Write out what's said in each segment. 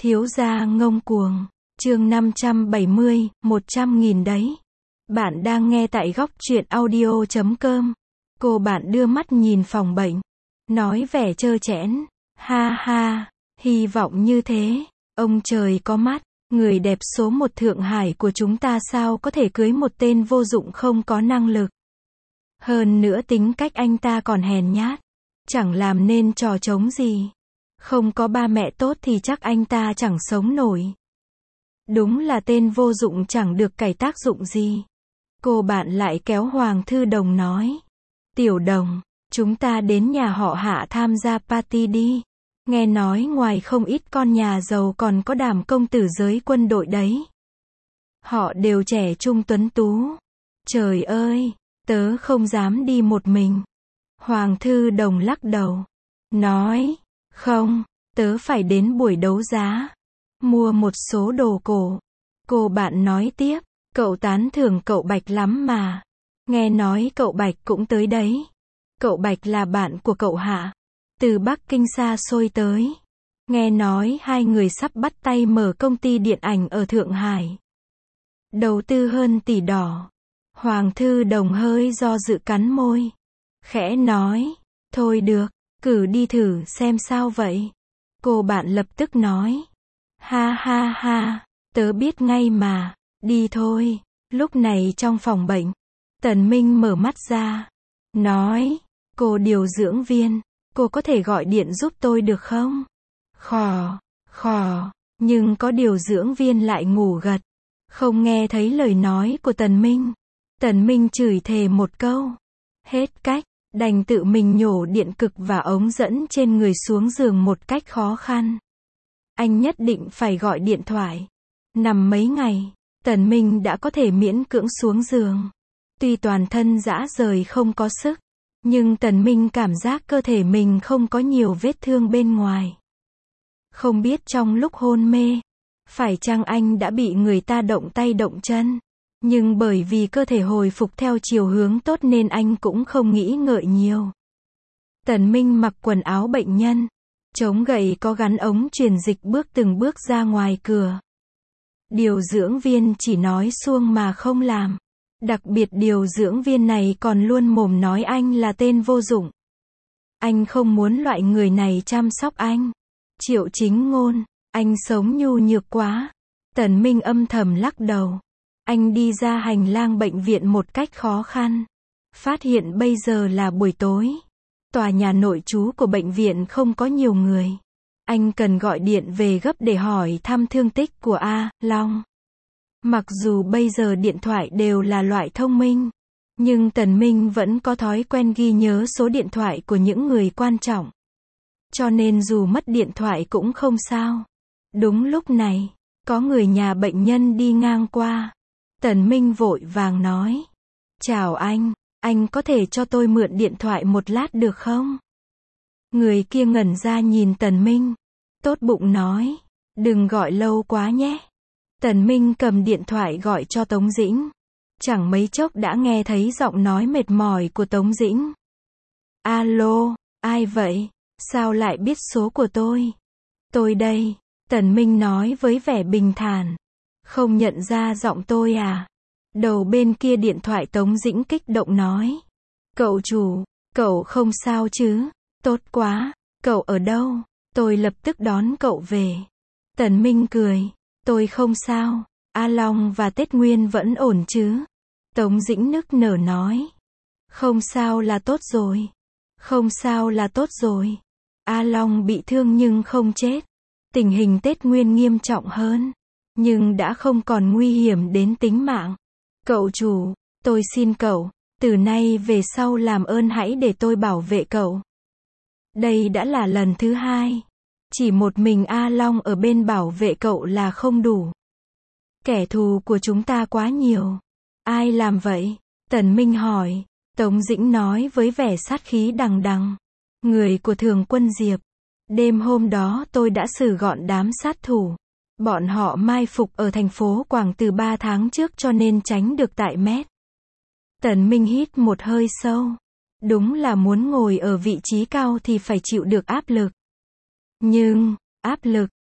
Thiếu gia ngông cuồng, chương 570, 100.000 đấy. Bạn đang nghe tại góc truyện audio.com. Cô bạn đưa mắt nhìn phòng bệnh, nói vẻ trơ trẽn, ha ha, hy vọng như thế, ông trời có mắt, người đẹp số 1 Thượng Hải của chúng ta sao có thể cưới một tên vô dụng không có năng lực. Hơn nữa tính cách anh ta còn hèn nhát, chẳng làm nên trò trống gì. Không có ba mẹ tốt thì chắc anh ta chẳng sống nổi. Đúng là tên vô dụng chẳng được cải tác dụng gì. Cô bạn lại kéo Hoàng Thư Đồng nói. Tiểu Đồng, chúng ta đến nhà họ Hạ tham gia party đi. Nghe nói ngoài không ít con nhà giàu còn có Đàm công tử giới quân đội đấy. Họ đều trẻ trung tuấn tú. Trời ơi, tớ không dám đi một mình. Hoàng Thư Đồng lắc đầu. Nói, không, tớ phải đến buổi đấu giá. Mua một số đồ cổ. Cô bạn nói tiếp, cậu tán thưởng cậu Bạch lắm mà. Nghe nói cậu Bạch cũng tới đấy. Cậu Bạch là bạn của cậu Hạ. Từ Bắc Kinh xa xôi tới. Nghe nói hai người sắp bắt tay mở công ty điện ảnh ở Thượng Hải. Đầu tư hơn tỷ đỏ. Hoàng Thư Đồng hơi do dự cắn môi. Khẽ nói, thôi được, cử đi thử xem sao vậy. Cô bạn lập tức nói. Ha ha ha, tớ biết ngay mà, đi thôi. Lúc này trong phòng bệnh, Tần Minh mở mắt ra. Nói, cô điều dưỡng viên, cô có thể gọi điện giúp tôi được không? Khò, nhưng có điều dưỡng viên lại ngủ gật. Không nghe thấy lời nói của Tần Minh. Tần Minh chửi thề một câu. Hết cách, đành tự mình nhổ điện cực và ống dẫn trên người xuống giường một cách khó khăn. Anh nhất định phải gọi điện thoại. Nằm mấy ngày, Tần Minh đã có thể miễn cưỡng xuống giường. Tuy toàn thân rã rời không có sức, nhưng Tần Minh cảm giác cơ thể mình không có nhiều vết thương bên ngoài. Không biết trong lúc hôn mê, phải chăng anh đã bị người ta động tay động chân, nhưng bởi vì cơ thể hồi phục theo chiều hướng tốt nên anh cũng không nghĩ ngợi nhiều. Tần Minh mặc quần áo bệnh nhân, chống gậy có gắn ống truyền dịch bước từng bước ra ngoài cửa. Điều dưỡng viên chỉ nói suông mà không làm. Đặc biệt điều dưỡng viên này còn luôn mồm nói anh là tên vô dụng. Anh không muốn loại người này chăm sóc anh. Triệu Chính Ngôn, anh sống nhu nhược quá. Tần Minh âm thầm lắc đầu. Anh đi ra hành lang bệnh viện một cách khó khăn. Phát hiện bây giờ là buổi tối. Tòa nhà nội trú của bệnh viện không có nhiều người. Anh cần gọi điện về gấp để hỏi thăm thương tích của A. Long. Mặc dù bây giờ điện thoại đều là loại thông minh, nhưng Tần Minh vẫn có thói quen ghi nhớ số điện thoại của những người quan trọng. Cho nên dù mất điện thoại cũng không sao. Đúng lúc này, có người nhà bệnh nhân đi ngang qua. Tần Minh vội vàng nói. Chào anh có thể cho tôi mượn điện thoại một lát được không? Người kia ngẩn ra nhìn Tần Minh. Tốt bụng nói. Đừng gọi lâu quá nhé. Tần Minh cầm điện thoại gọi cho Tống Dĩnh. Chẳng mấy chốc đã nghe thấy giọng nói mệt mỏi của Tống Dĩnh. Alo, ai vậy? Sao lại biết số của tôi? Tôi đây, Tần Minh nói với vẻ bình thản. Không nhận ra giọng tôi à? Đầu bên kia điện thoại Tống Dĩnh kích động nói. Cậu chủ, cậu không sao chứ? Tốt quá, cậu ở đâu? Tôi lập tức đón cậu về. Tần Minh cười. Tôi không sao, A Long và Tết Nguyên vẫn ổn chứ? Tống Dĩnh nức nở nói. Không sao là tốt rồi. Không sao là tốt rồi. A Long bị thương nhưng không chết. Tình hình Tết Nguyên nghiêm trọng hơn, nhưng đã không còn nguy hiểm đến tính mạng. Cậu chủ, tôi xin cậu, từ nay về sau làm ơn hãy để tôi bảo vệ cậu. Đây đã là lần thứ 2. Chỉ một mình A Long ở bên bảo vệ cậu là không đủ. Kẻ thù của chúng ta quá nhiều. Ai làm vậy? Tần Minh hỏi. Tống Dĩnh nói với vẻ sát khí đằng đằng. Người của Thường Quân Diệp. Đêm hôm đó tôi đã xử gọn đám sát thủ. Bọn họ mai phục ở thành phố Quảng từ 3 tháng trước cho nên tránh được tại Met. Tần Minh hít một hơi sâu. Đúng là muốn ngồi ở vị trí cao thì phải chịu được áp lực. Nhưng, áp lực,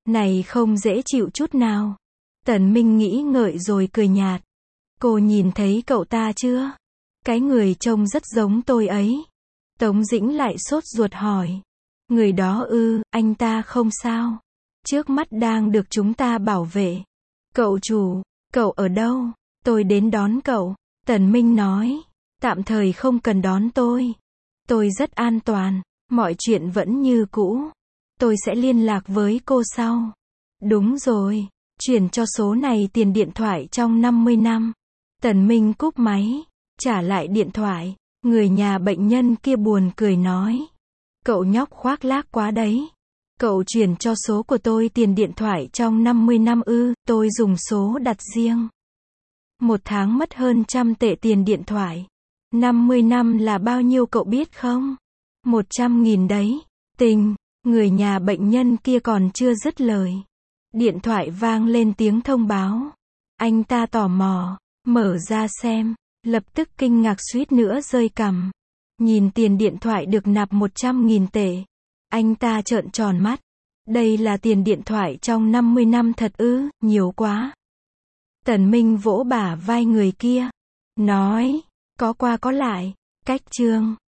Này không dễ chịu chút nào. Tần Minh nghĩ ngợi rồi cười nhạt. Cô nhìn thấy cậu ta chưa? Cái người trông rất giống tôi ấy. Tống Dĩnh lại sốt ruột hỏi. Người đó ư, anh ta không sao. Trước mắt đang được chúng ta bảo vệ. Cậu chủ, cậu ở đâu? Tôi đến đón cậu. Tần Minh nói. Tạm thời không cần đón tôi. Tôi rất an toàn. Mọi chuyện vẫn như cũ. Tôi sẽ liên lạc với cô sau. Đúng rồi. Chuyển cho số này tiền điện thoại trong 50 năm. Tần Minh cúp máy. Trả lại điện thoại. Người nhà bệnh nhân kia buồn cười nói. Cậu nhóc khoác lác quá đấy. Cậu chuyển cho số của tôi tiền điện thoại trong 50 năm ư, tôi dùng số đặt riêng. Một tháng mất hơn 100 tệ tiền điện thoại. 50 năm là bao nhiêu cậu biết không? 100.000 đấy. Tình, người nhà bệnh nhân kia còn chưa dứt lời. Điện thoại vang lên tiếng thông báo. Anh ta tò mò, mở ra xem, lập tức kinh ngạc suýt nữa rơi cằm. Nhìn tiền điện thoại được nạp 100.000 tệ. Anh ta trợn tròn mắt. Đây là tiền điện thoại trong 50 năm thật ư, nhiều quá. Tần Minh vỗ bả vai người kia. Nói, có qua có lại. Cách chương.